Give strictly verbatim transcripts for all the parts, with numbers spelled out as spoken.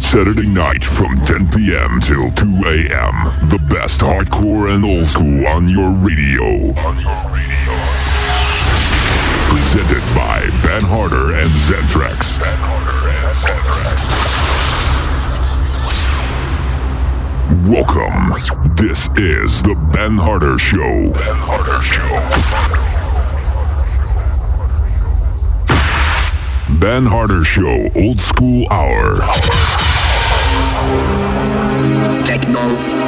Saturday night from ten p.m. till two a.m. The best hardcore and old school on your radio. On your radio. Presented by Ben Harder and Zentrax. Ben Harder and Zentrax. Welcome. This is the Ben Harder Show. Ben Harder Show. Ben Harder Show Old School Hour. Techno.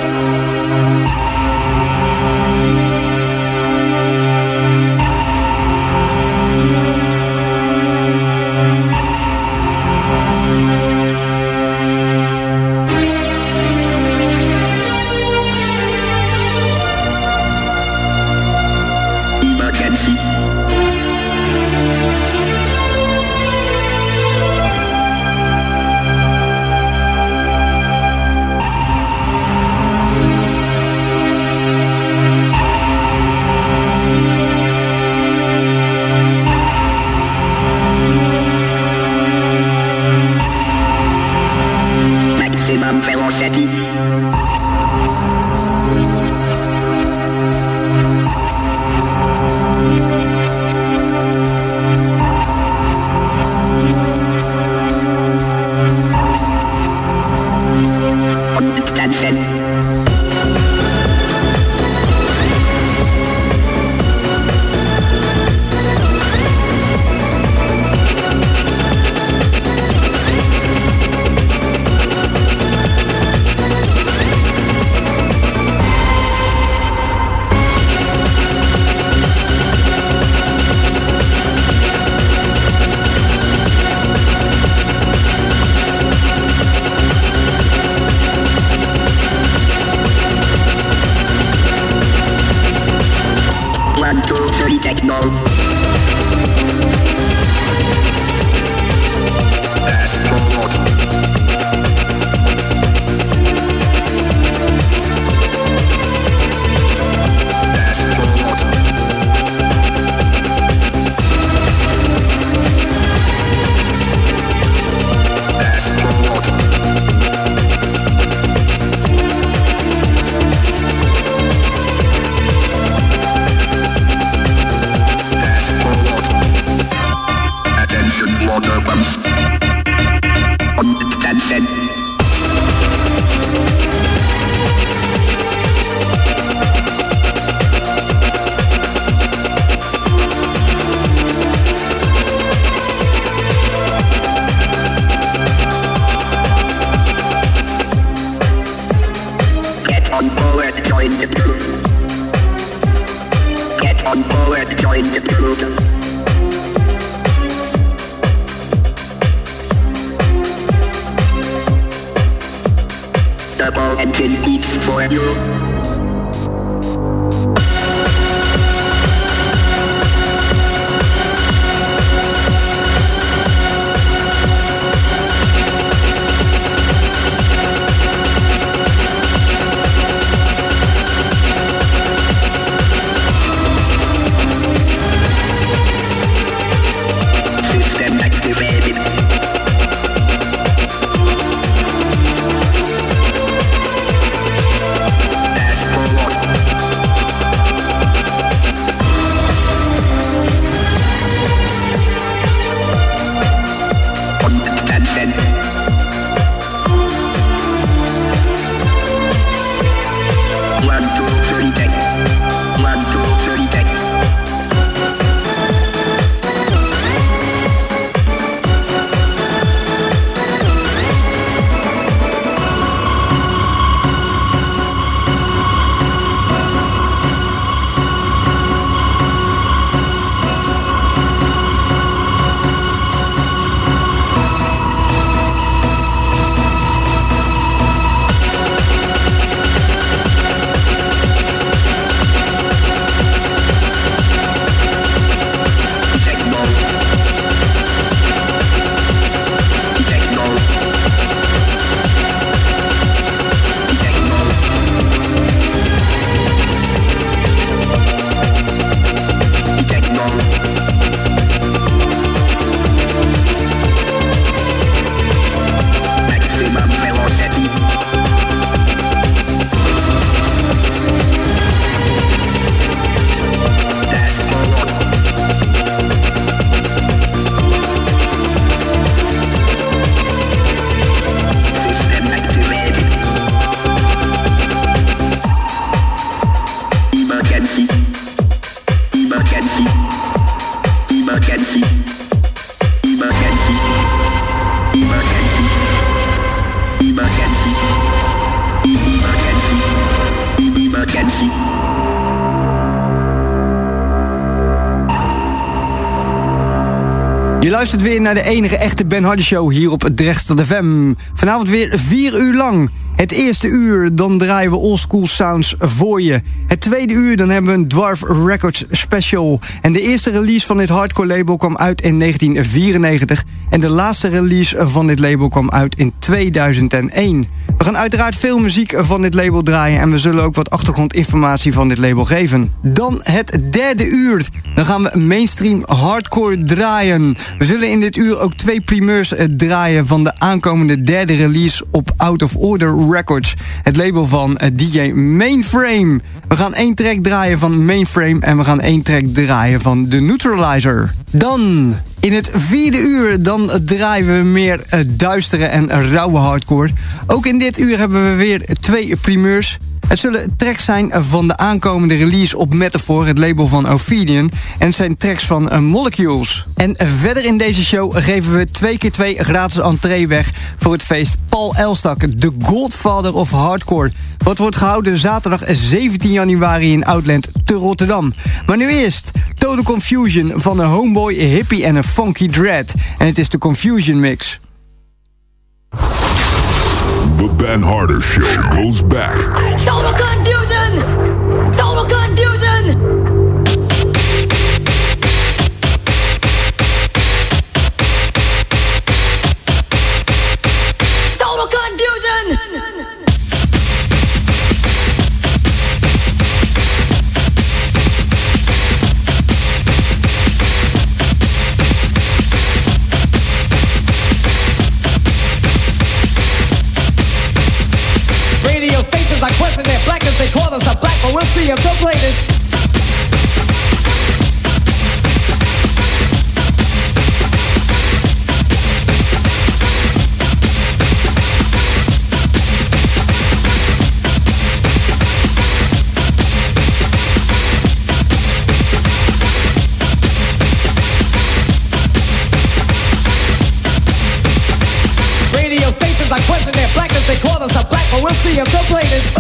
That's Je luistert weer naar de enige echte Ben Hardy Show hier op Drechtstad F M. Vanavond weer vier uur lang. Het eerste uur, dan draaien we oldschool sounds voor je. Het tweede uur, dan hebben we een Dwarf Records special. En de eerste release van dit hardcore label kwam uit in negentien vierennegentig. En de laatste release van dit label kwam uit in tweeduizend één. We gaan uiteraard veel muziek van dit label draaien. En we zullen ook wat achtergrondinformatie van dit label geven. Dan het derde uur. Dan gaan we mainstream hardcore draaien. We zullen in dit uur ook twee primeurs draaien van de aankomende derde release op Out of Order Records. Het label van D J Mainframe. We gaan één track draaien van Mainframe en we gaan één track draaien van The Neutralizer. Dan in het vierde uur dan draaien we meer uh, duistere en rauwe hardcore. Ook in dit uur hebben we weer twee primeurs. Het zullen tracks zijn van de aankomende release op Metaphor, het label van Ophidian. En het zijn tracks van uh, Molecules. En uh, verder in deze show geven we twee keer twee gratis entree weg voor het feest Paul Elstak, de Godfather of Hardcore. Wat wordt gehouden zaterdag zeventien januari in Outland te Rotterdam. Maar nu eerst Total Confusion van een homeboy, een hippie en een funky dread. En het is de Confusion Mix. The Ben Harder Show goes back. Total confusion! Total confusion! Total confusion! I question their blackness, they call us a black, but we'll see if they'll play this. Radio stations, I question their blackness, they call us a black, but we'll see if they'll play this.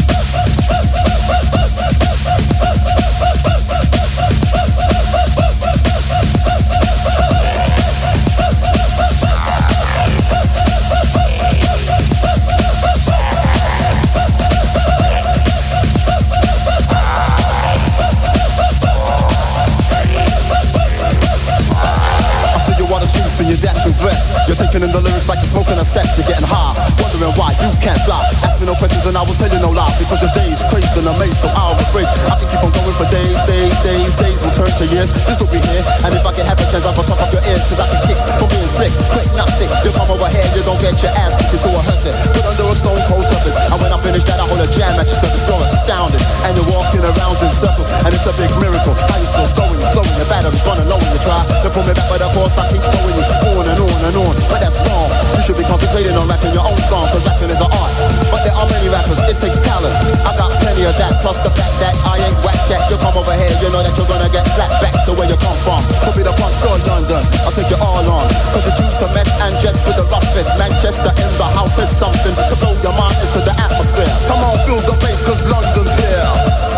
In your dash with breath, you're taking in the lyrics like you're smoking a sex. You're getting high, wondering why you can't fly. Ask me no questions and I will tell you no lies. Because the day's crazed and amazed, so I'll rephrase. I can keep on going for days, days, days, days will turn to years. This will be here, and if I can have a chance, I'll top up your ears. Cause I can kick from being slick, quick, not sick. You come over here, you don't get your ass kicked into a hearse. Put under a stone cold surface, and when I finish that, I hold a jam at your surface. You're astounded, and you're walking around in circles, and it's a big miracle. How you still going, you're slowing, your battery's running low, and you try to pull me back, but of course I keep going you on and on and on, but that's wrong. You should be concentrating on rapping your own song, cause rapping is an art. But there are many rappers, it takes talent. I got plenty of that, plus the fact that I ain't whack that. You come over here, you know that you're gonna get slapped back to where you come from. Could be the punk or London, I'll take you all on. Cause you choose to mess and just with the roughest. Manchester in the house is something to blow your mind into the atmosphere. Come on, feel the bass, cause London's here.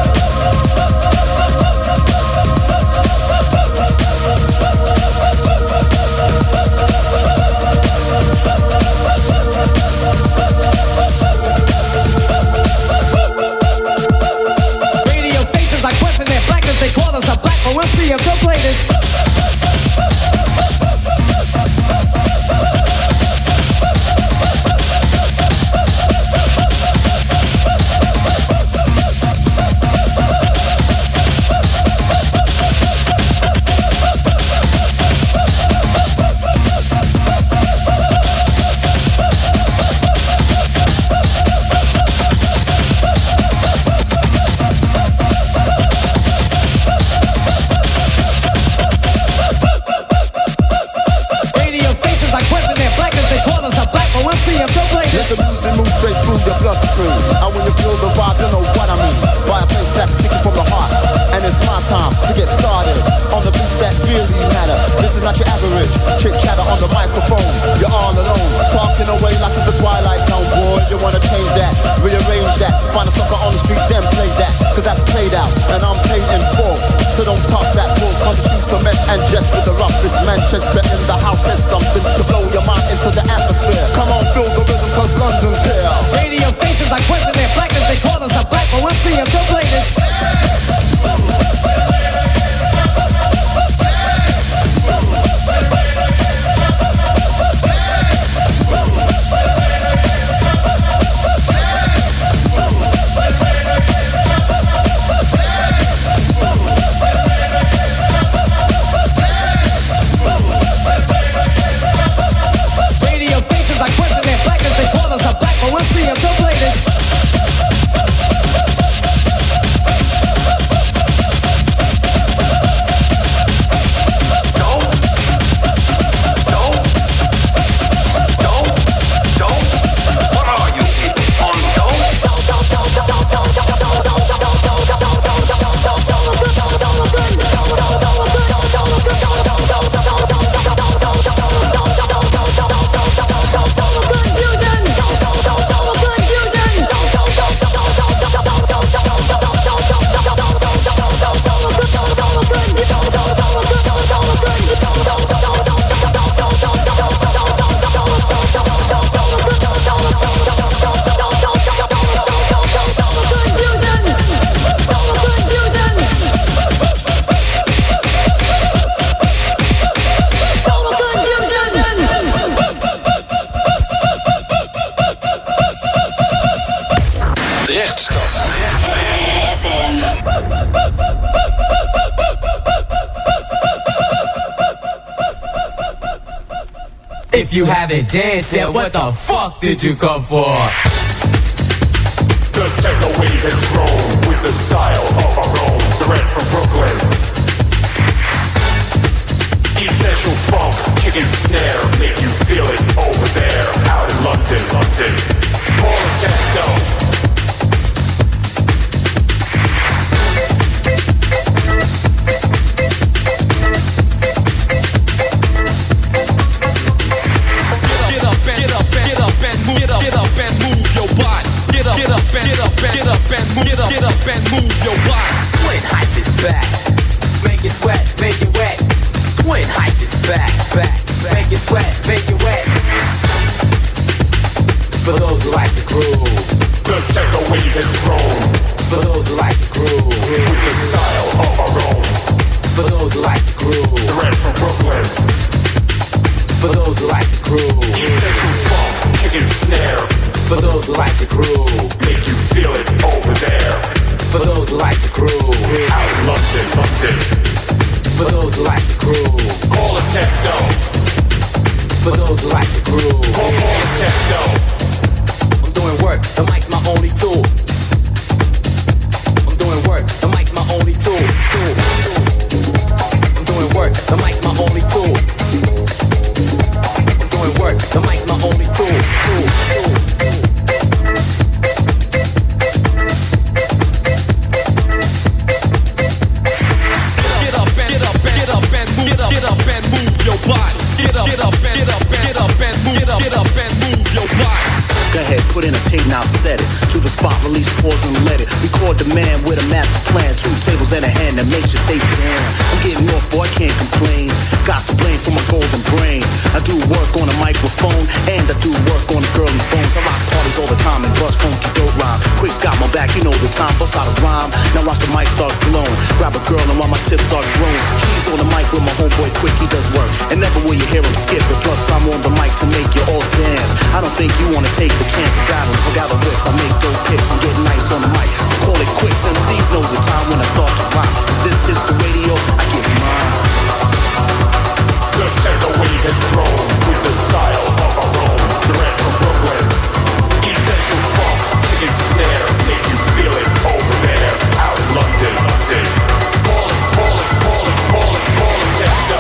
Radio stations, I question their blackness, they call us a black, but we'll see if they'll play this. Let the music move straight through your bloodstream. And when you feel the vibe, you know what I mean. By a place that's kicking from the heart. And it's my time to get started on the beats that really matter. This is not your average chick chatter on the microphone. You're all alone, talking away like it's a twilight zone. Boy, you wanna change that, rearrange that. Find a sucker on the street, then play that. Cause that's played out, and I'm paid in full. So don't talk that bull, cause you used to mess and just with the roughest Manchester in the house has something to blow your mind into the atmosphere. Come on, feel the rhythm, cause London's here. Radio stations are question their blackness. They call us a black, but we'll see if they'll play this. If you haven't danced yet, what the fuck did you come for? The techno wave has grown with the style of our own. Direct from Brooklyn. Essential funk, kick and snare, make you feel it over there. Out in London, London. Call it techno. Get up, get up and move, get up, get up and move your body. Twin hype is back. Make it sweat, make it wet. Twin hype is back, back. Make it sweat, make it wet. For those who like the groove, the techno wave has grown. For those who like the groove, with the style of our own. For those who like the groove, direct from Brooklyn. For those who like the groove, essential funk, kick and snare. For those who like the groove, make you feel it over there. For those who like the groove, out in London, London. For those who like the groove, call it techno. For those who like the groove, call, call it techno. I'm doing work, the mic's my only tool. I'm doing work, the mic's my only tool. tool. I'm doing work, the mic's my only tool. I'm doing work, the mic's my only tool. tool. tool. Get up and move your body. Get up, get up and get up and get up and move. Get up, get up and move your body. Go ahead, put in a tape, now set it. To the spot, release, pause and let it. Record the man with a master plan. Two tables and a hand that makes you say, damn. I'm getting off, boy, I can't complain. Got to blame for my golden brain. I do work on a microphone, and I do work on the girly phones. I rock parties all the time and bust funky dope rhyme. Quick's got my back, you know the time, bust out a rhyme. Now watch the mic start glowing. Grab a girl and while my tips start growing. She's on the mic with my homeboy Quick, he does work. And never will you hear him skip it. Plus I'm on the mic to make you all dance. I don't think you wanna take the chance to battle. So gather wits, I make those picks and get nice on the mic. So call it quicks, M Cs know the time when I start to rhyme. If this is the radio, I get mine. The techno wave has grown with the style of our own. Direct from Brooklyn. Essential funk, kick and snare, make you feel it over there. Out in London, London. Call it, call it, call it, call it, call it techno.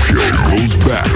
show goes back.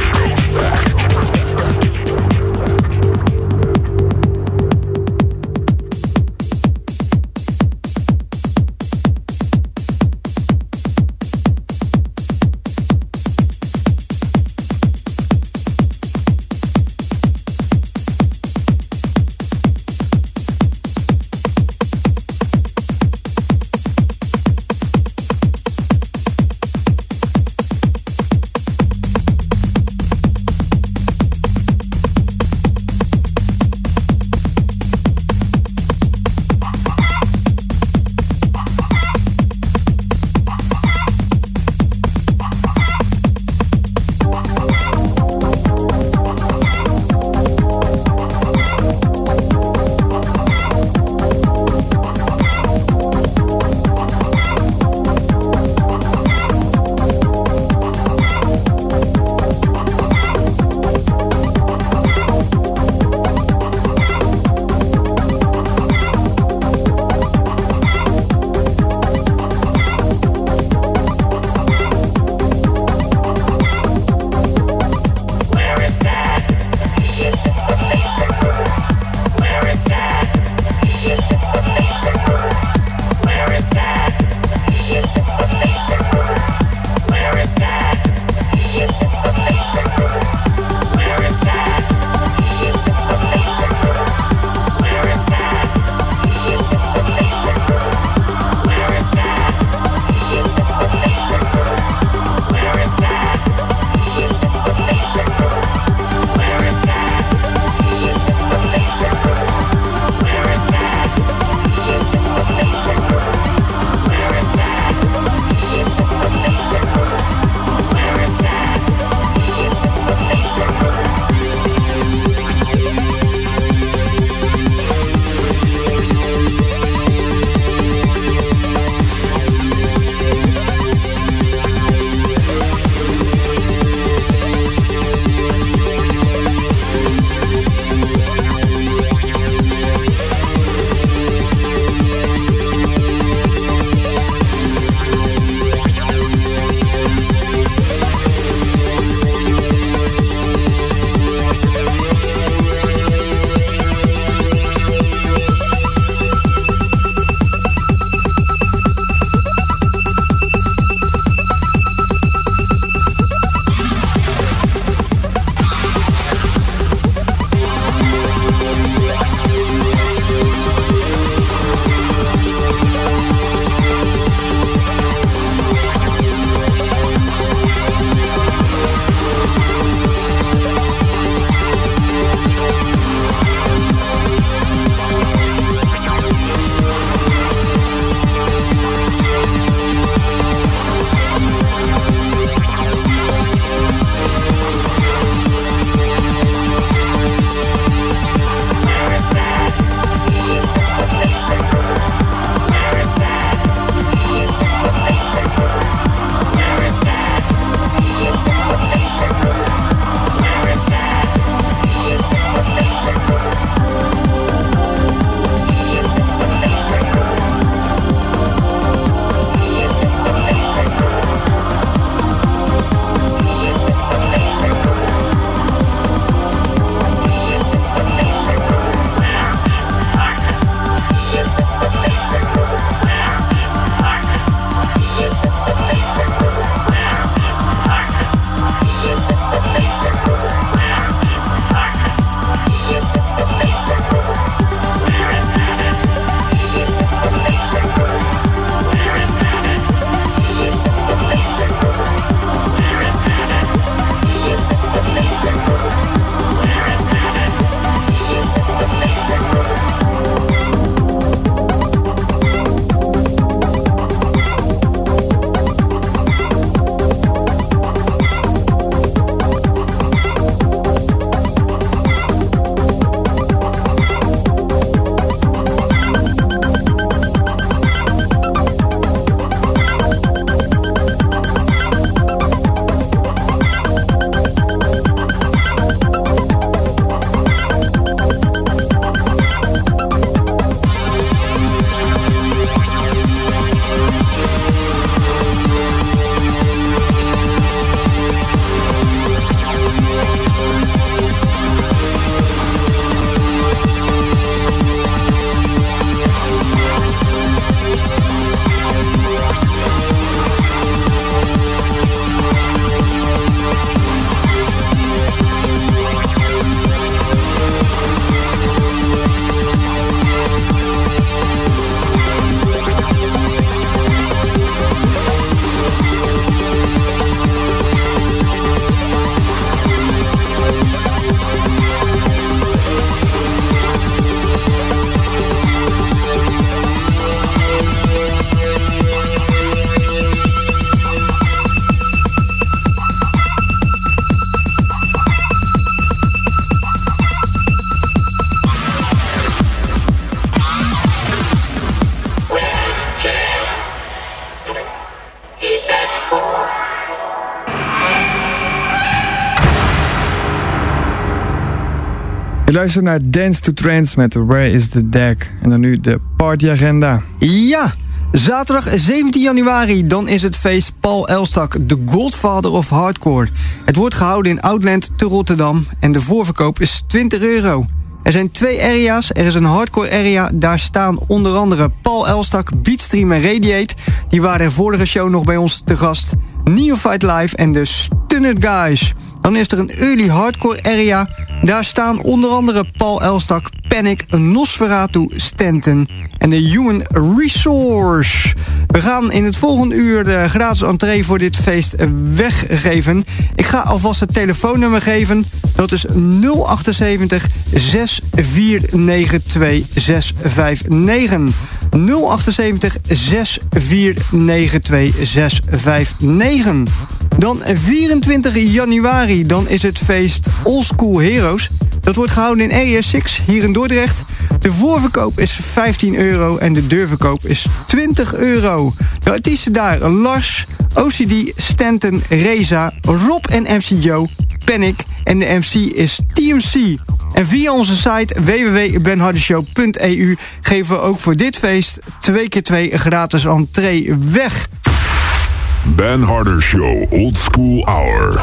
Je luistert naar Dance to Trance met Where is the Deck. En dan nu de partyagenda. Ja, zaterdag zeventien januari, dan is het feest Paul Elstak, de Godfather of Hardcore. Het wordt gehouden in Outland te Rotterdam en de voorverkoop is twintig euro. Er zijn twee area's. Er is een hardcore area. Daar staan onder andere Paul Elstak, Beatstream en Radiate. Die waren de vorige show nog bij ons te gast. Neophyte Live en de Stunned Guys. Dan is er een early hardcore area. Daar staan onder andere Paul Elstak, Panic, Nosferatu, Stanton en de Human Resource. We gaan in het volgende uur de gratis entree voor dit feest weggeven. Ik ga alvast het telefoonnummer geven. Dat is nul achtenzeventig, zes vier negen twee, zes vijf negen. nul achtenzeventig, zes vier negen twee, zes vijf negen. Dan vierentwintig januari, dan is het feest Old School Heroes. Dat wordt gehouden in A S zes hier in Dordrecht. De voorverkoop is vijftien euro en de deurverkoop is twintig euro. De artiesten daar Lars, O C D, Stanton, Reza, Rob en M C Joe, Panic en de M C is T M C. En via onze site w w w punt ben harder show punt e u geven we ook voor dit feest twee keer twee gratis entree weg. Ben Harder Show Old School Hour.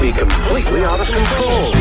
be completely out of control.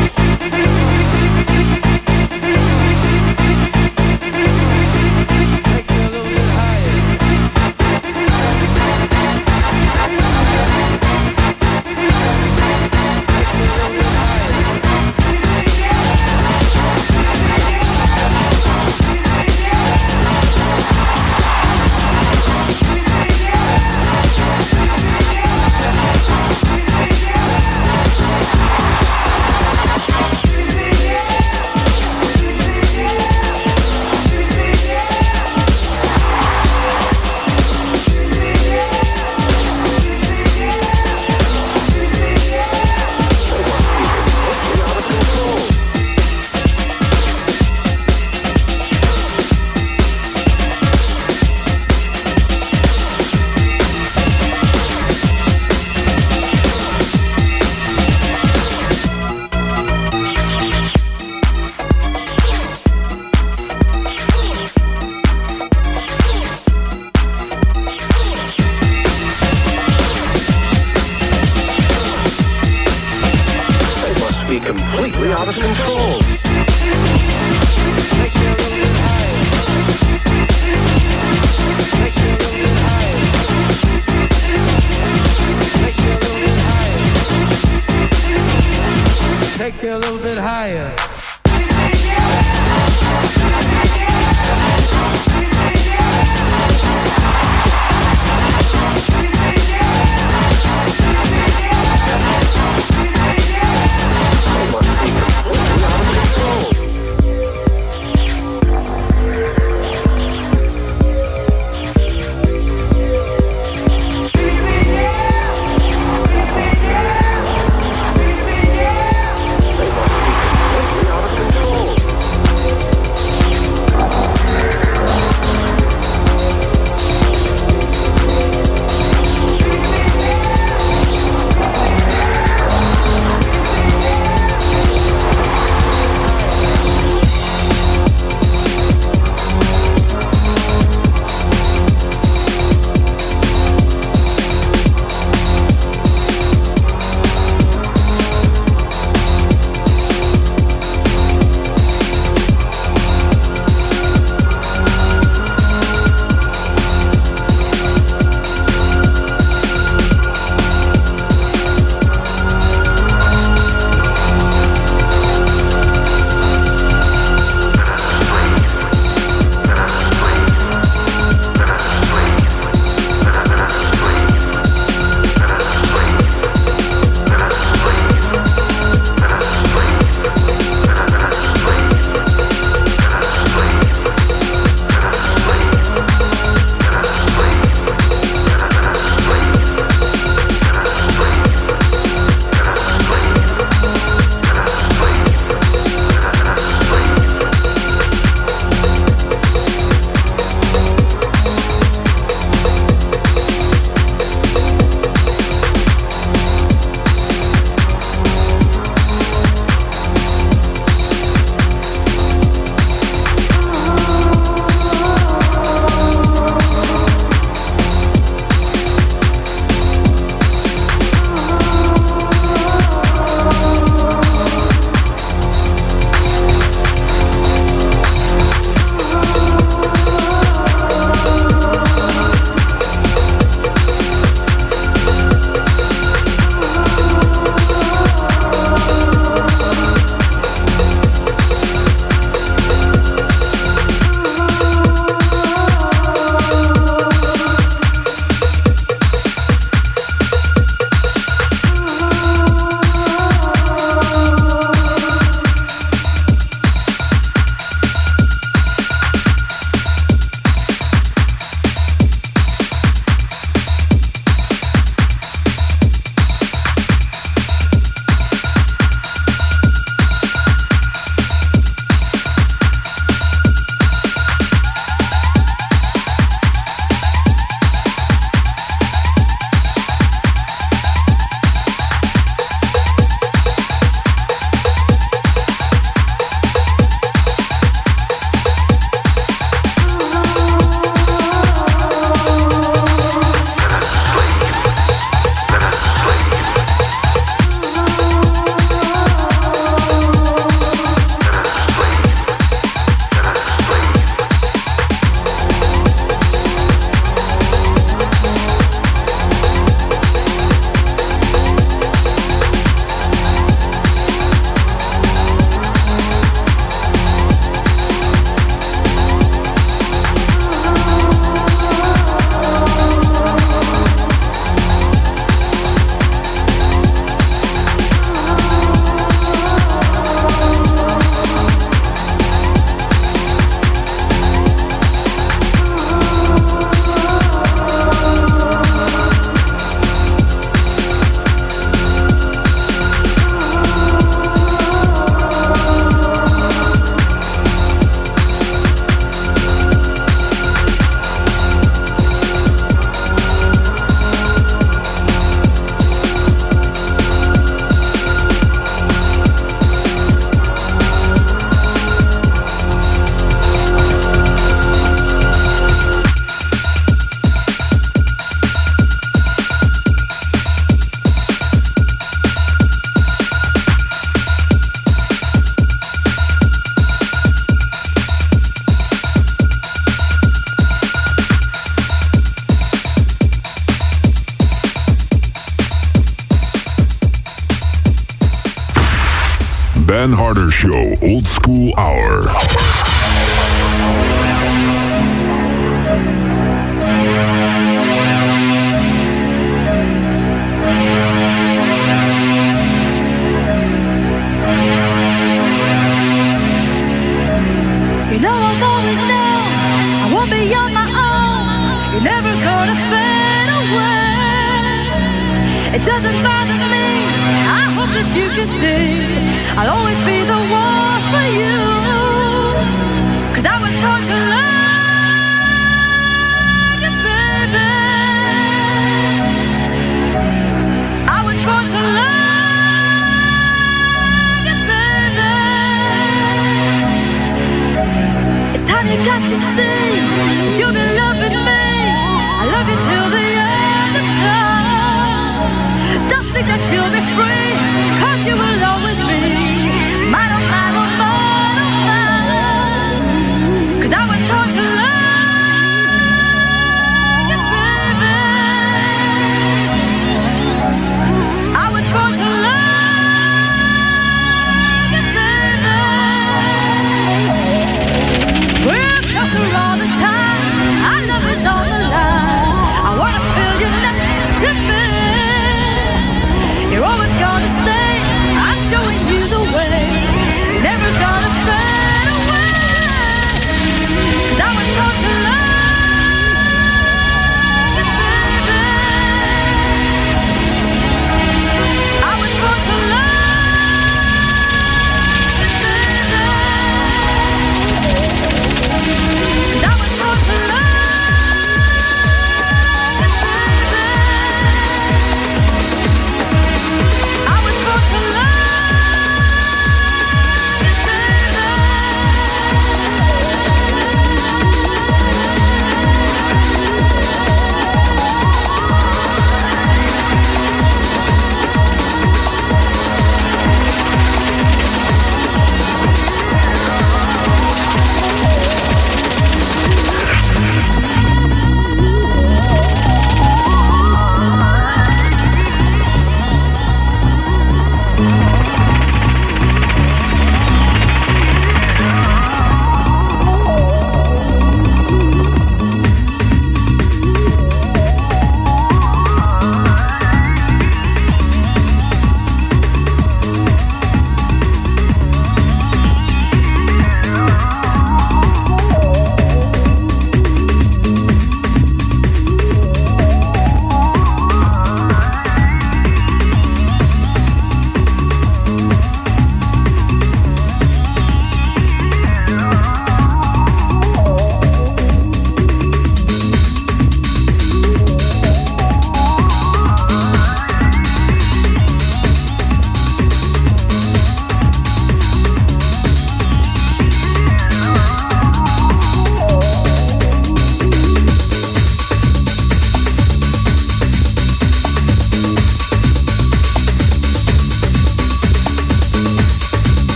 Completely out of control. Take you a little bit higher. They must be completely out Ben Harder Show Old School Hour. You know I've always known I won't be on my own. You're never gonna fade away. It doesn't bother me. I hope that you can see I'll always be the one for you. 'Cause I was born to love you, baby. I was born to love you, baby. It's time you got to see that you've been loving me. I love you till the end of time. Don't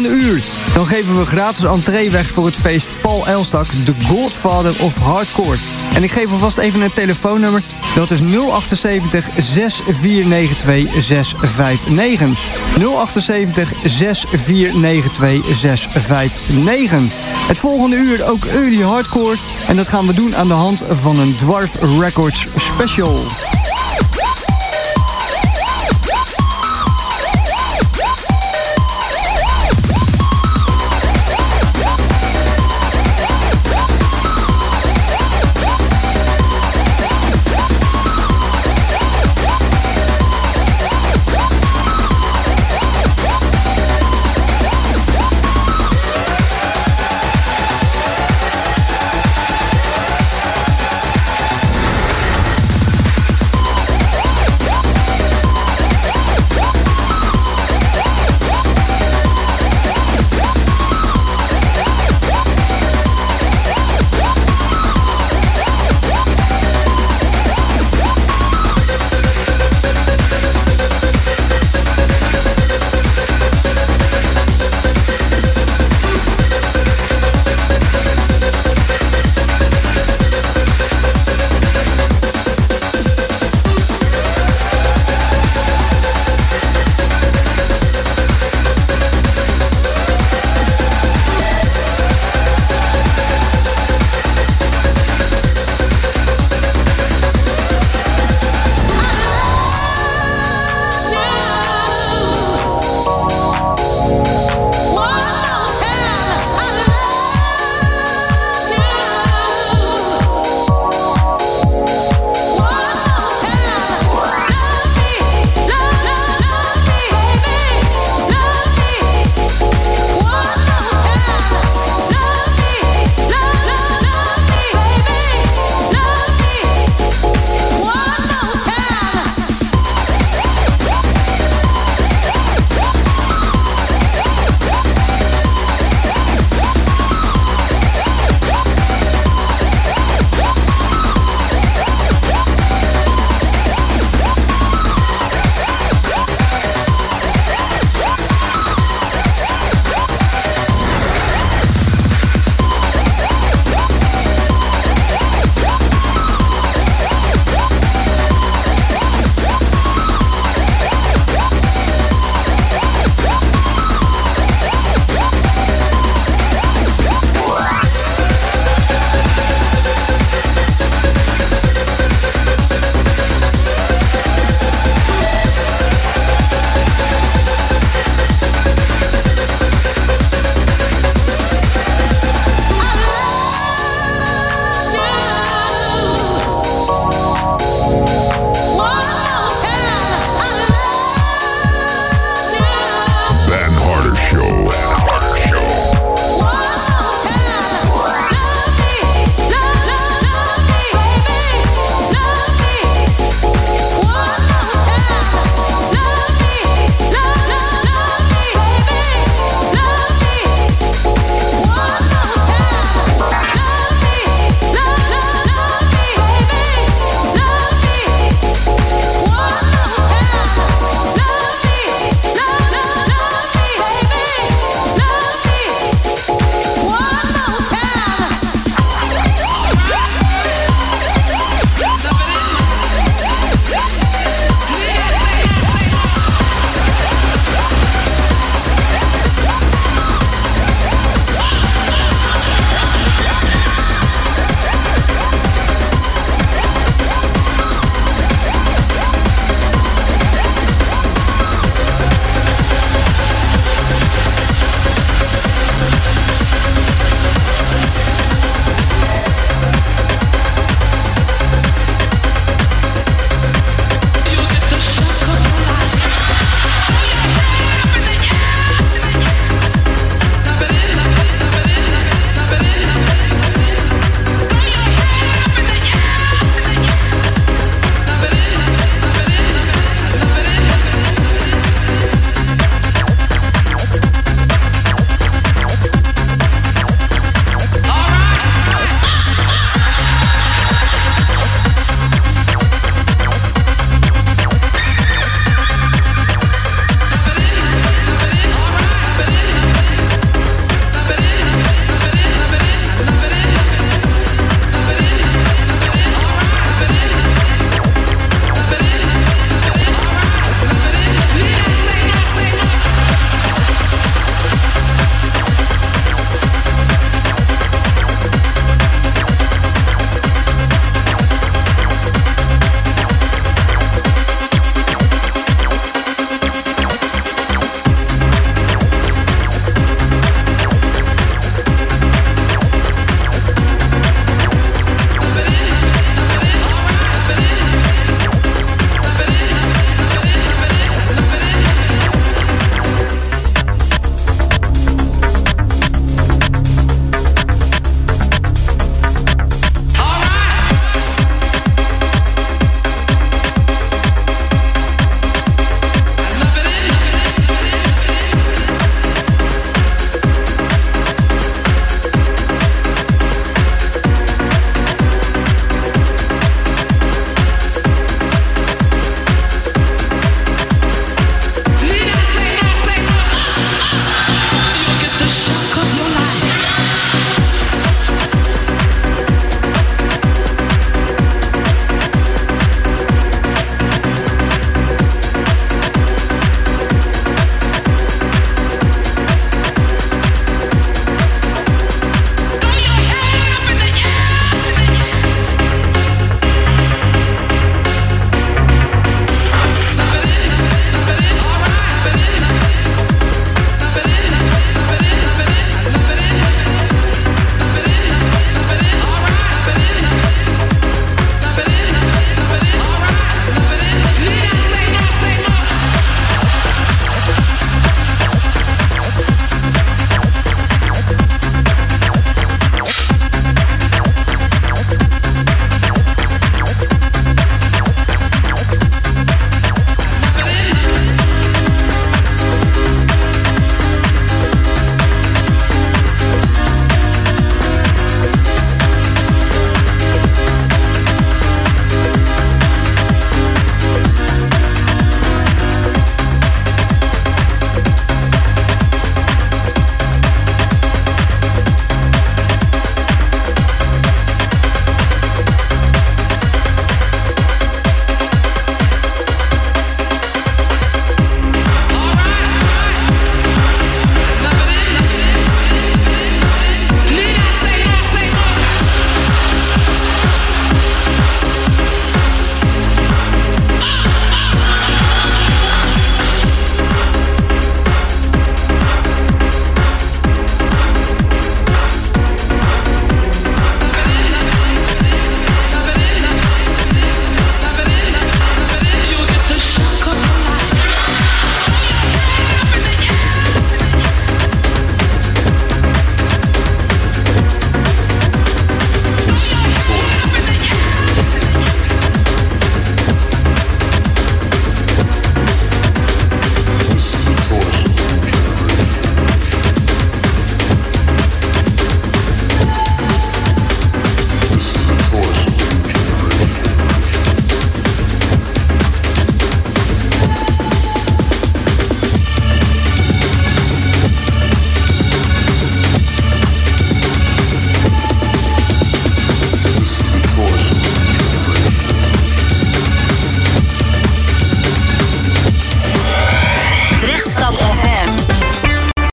volgende uur dan geven we gratis entree weg voor het feest Paul Elstak, de Godfather of Hardcore. En ik geef alvast even een telefoonnummer. Dat is nul achtenzeventig, zes vier negen twee, zes vijf negen. nul achtenzeventig, zes vier negen twee, zes vijf negen. Het volgende uur ook early hardcore. En dat gaan we doen aan de hand van een Dwarf Records special.